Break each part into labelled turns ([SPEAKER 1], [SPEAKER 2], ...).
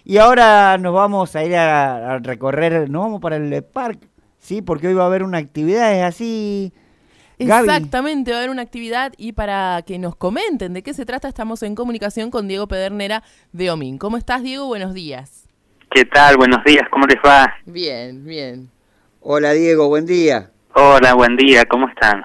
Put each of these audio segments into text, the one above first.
[SPEAKER 1] Y ahora nos vamos a ir a recorrer, nos vamos para el parque, ¿sí? Porque hoy va a haber una actividad, ¿es así, Gaby?
[SPEAKER 2] Exactamente, va a haber una actividad y para que nos comenten de qué se trata estamos en comunicación con Diego Pedernera de OMIN. ¿Cómo estás, Diego? Buenos días.
[SPEAKER 3] ¿Qué tal? Buenos días, ¿cómo les va?
[SPEAKER 2] Bien, bien.
[SPEAKER 1] Hola Diego, buen día.
[SPEAKER 3] Hola, buen día, ¿cómo están?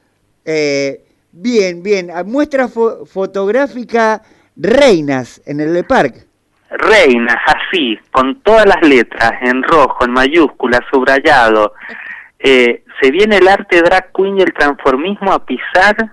[SPEAKER 1] Bien, bien. Muestra fotográfica Reinas en el Parque.
[SPEAKER 3] Reinas, así, con todas las letras, en rojo, en mayúscula, subrayado. Se viene el arte drag queen y el transformismo a pisar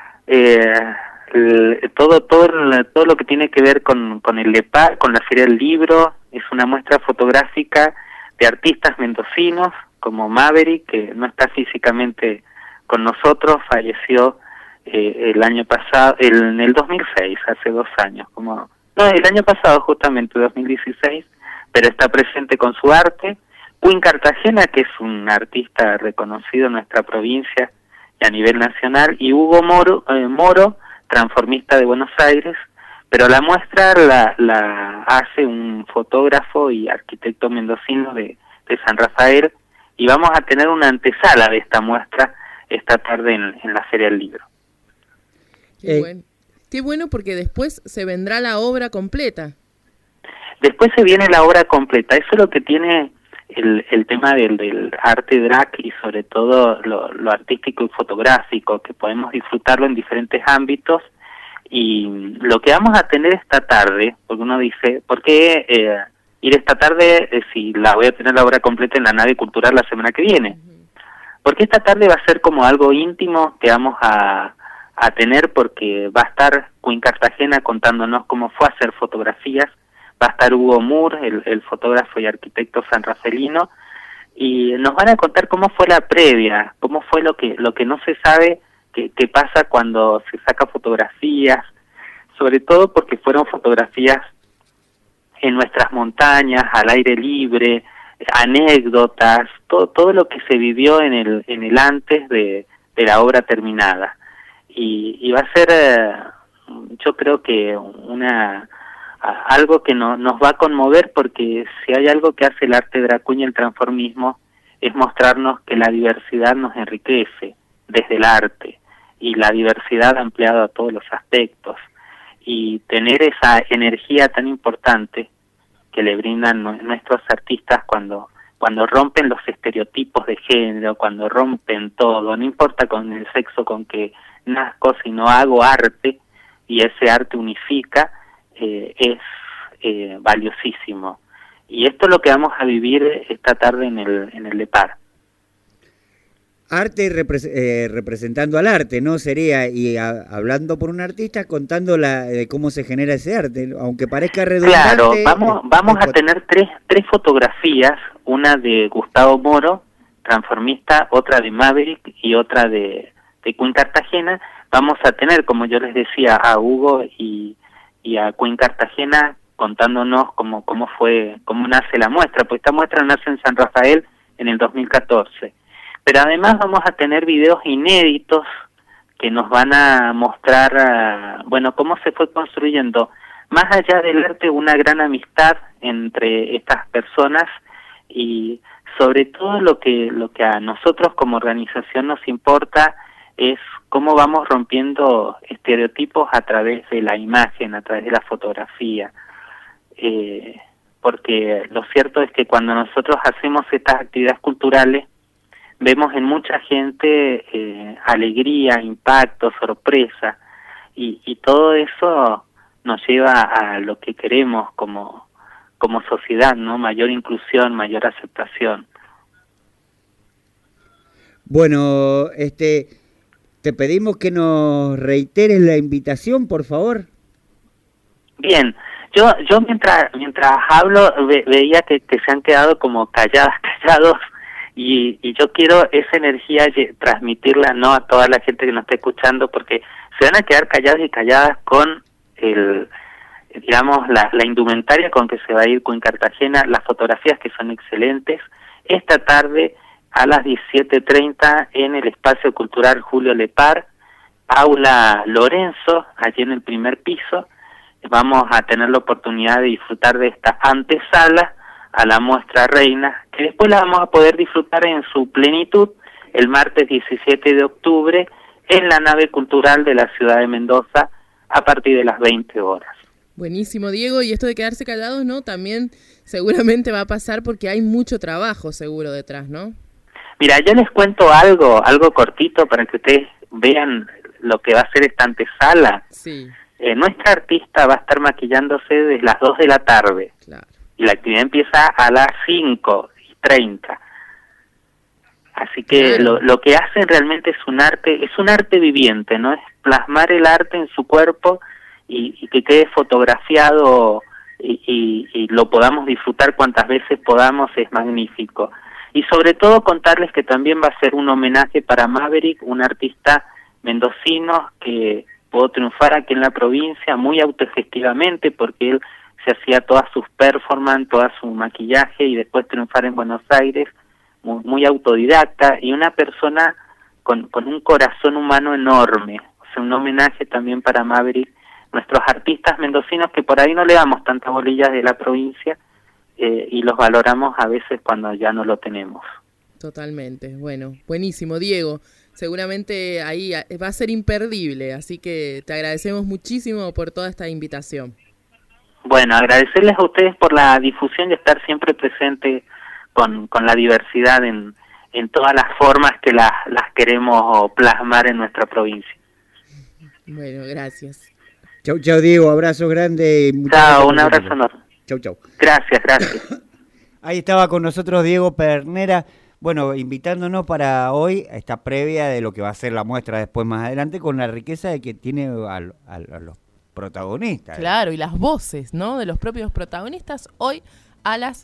[SPEAKER 3] todo lo que tiene que ver con el LEPAR, con la Feria del Libro. Es una muestra fotográfica de artistas mendocinos, como Maverick, que no está físicamente con nosotros, falleció el año pasado, en el 2006, hace 2 años, el año pasado justamente, 2016, pero está presente con su arte. Queen Cartagena, que es un artista reconocido en nuestra provincia y a nivel nacional, y Hugo Moro, transformista de Buenos Aires, pero la muestra la hace un fotógrafo y arquitecto mendocino de San Rafael, y vamos a tener una antesala de esta muestra esta tarde en la Feria del Libro.
[SPEAKER 2] Qué bueno, porque después se vendrá la obra completa.
[SPEAKER 3] Después se viene la obra completa. Eso es lo que tiene el tema del arte drag y sobre todo lo artístico y fotográfico, que podemos disfrutarlo en diferentes ámbitos. Y lo que vamos a tener esta tarde, porque uno dice, ¿por qué ir esta tarde si la voy a tener la obra completa en la nave cultural la semana que viene? Porque esta tarde va a ser como algo íntimo que vamos a tener, porque va a estar Queen Cartagena contándonos cómo fue a hacer fotografías, va a estar Hugo Moore, el fotógrafo y arquitecto sanrafaelino, y nos van a contar cómo fue la previa, cómo fue lo que no se sabe que pasa cuando se saca fotografías, sobre todo porque fueron fotografías en nuestras montañas, al aire libre, anécdotas, todo lo que se vivió en el antes de la obra terminada. Y va a ser, yo creo que algo que nos va a conmover, porque si hay algo que hace el arte drag queen y el transformismo es mostrarnos que la diversidad nos enriquece desde el arte, y la diversidad ampliada a todos los aspectos, y tener esa energía tan importante que le brindan nuestros artistas cuando rompen los estereotipos de género, cuando rompen todo, no importa con el sexo con que nazco, sino hago arte, y ese arte unifica, es valiosísimo. Y esto es lo que vamos a vivir esta tarde en el LEPAR.
[SPEAKER 1] Arte representando al arte, ¿no? Sería, y hablando por un artista, contando de cómo se genera ese arte, aunque parezca redundante.
[SPEAKER 3] Claro, vamos a tener tres fotografías, una de Gustavo Moro, transformista, otra de Maverick y otra de Queen Cartagena. Vamos a tener, como yo les decía, a Hugo y a Queen Cartagena contándonos cómo nace la muestra, porque esta muestra nace en San Rafael en el 2014. Pero además vamos a tener videos inéditos que nos van a mostrar, cómo se fue construyendo, más allá del arte, una gran amistad entre estas personas, y sobre todo lo que a nosotros como organización nos importa es cómo vamos rompiendo estereotipos a través de la imagen, a través de la fotografía. Porque lo cierto es que cuando nosotros hacemos estas actividades culturales, vemos en mucha gente alegría, impacto, sorpresa, y todo eso nos lleva a lo que queremos como sociedad, ¿no? Mayor inclusión, mayor aceptación.
[SPEAKER 1] Bueno, te pedimos que nos reiteres la invitación, por favor.
[SPEAKER 3] Bien, yo mientras hablo veía que se han quedado como callados, y yo quiero esa energía transmitirla no a toda la gente que nos está escuchando, porque se van a quedar callados y calladas con la indumentaria con que se va a ir Queen Cartagena, las fotografías que son excelentes, esta tarde a las 17:30 en el Espacio Cultural Julio Lepar, Aula Lorenzo, allí en el primer piso, vamos a tener la oportunidad de disfrutar de esta antesala a la muestra reina, que después la vamos a poder disfrutar en su plenitud el martes 17 de octubre en la nave cultural de la ciudad de Mendoza a partir de las 20 horas.
[SPEAKER 2] Buenísimo, Diego, y esto de quedarse callados, ¿no? También seguramente va a pasar porque hay mucho trabajo seguro detrás, ¿no?
[SPEAKER 3] Mira, yo les cuento algo cortito para que ustedes vean lo que va a ser esta antesala.
[SPEAKER 2] Sí.
[SPEAKER 3] Nuestra artista va a estar maquillándose desde las 2 de la tarde.
[SPEAKER 2] Claro.
[SPEAKER 3] Y la actividad empieza a las 5:30. Así que
[SPEAKER 2] claro,
[SPEAKER 3] lo que hacen realmente es un arte viviente, ¿no? Es plasmar el arte en su cuerpo y que quede fotografiado y lo podamos disfrutar cuantas veces podamos, es magnífico. Y sobre todo contarles que también va a ser un homenaje para Maverick, un artista mendocino que pudo triunfar aquí en la provincia muy autogestivamente, porque él se hacía todas sus performances, toda su maquillaje y después triunfar en Buenos Aires, muy autodidacta y una persona con un corazón humano enorme. O sea, un homenaje también para Maverick, nuestros artistas mendocinos que por ahí no le damos tantas bolillas de la provincia y los valoramos a veces cuando ya no lo tenemos.
[SPEAKER 2] Totalmente. Bueno, buenísimo, Diego. Seguramente ahí va a ser imperdible, así que te agradecemos muchísimo por toda esta invitación.
[SPEAKER 3] Bueno, agradecerles a ustedes por la difusión y estar siempre presente con la diversidad en todas las formas que las queremos plasmar en nuestra provincia.
[SPEAKER 2] Bueno, gracias.
[SPEAKER 1] Chau, Diego, abrazo grande. Y
[SPEAKER 3] chao, un abrazo enorme.
[SPEAKER 1] Chau.
[SPEAKER 3] Gracias.
[SPEAKER 1] Ahí estaba con nosotros Diego Pedernera, bueno, invitándonos para hoy a esta previa de lo que va a ser la muestra después más adelante, con la riqueza de que tiene a los protagonistas.
[SPEAKER 2] Claro, y las voces, ¿no? De los propios protagonistas, hoy a las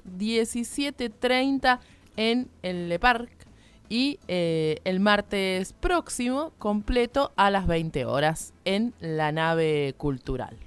[SPEAKER 2] 17:30 en el Le Parc y el martes próximo completo a las 20 horas en la nave cultural.